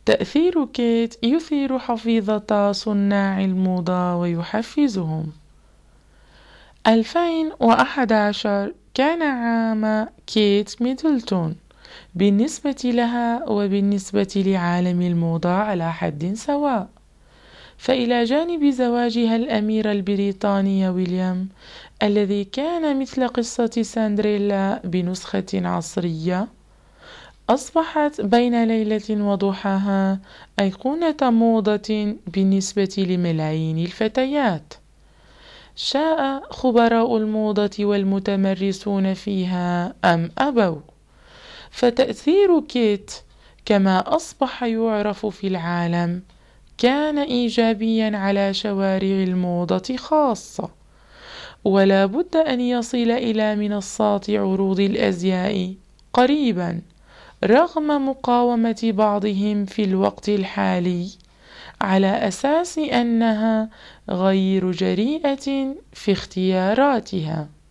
تأثير كيت يثير حفيظة صناع الموضة ويحفزهم. 2011 كان عام كيت ميدلتون بالنسبة لها وبالنسبة لعالم الموضة على حد سواء، فإلى جانب زواجها الأمير البريطاني ويليام الذي كان مثل قصة سندريلا بنسخة عصرية، أصبحت بين ليلة وضحاها أيقونة موضة بالنسبة لملايين الفتيات، شاء خبراء الموضة والمتمرسون فيها أم أبوا. فتأثير كيت كما أصبح يعرف في العالم كان إيجابيا على شوارع الموضة خاصة، ولا بد أن يصل إلى منصات عروض الأزياء قريبا رغم مقاومة بعضهم في الوقت الحالي على أساس أنها غير جريئة في اختياراتها.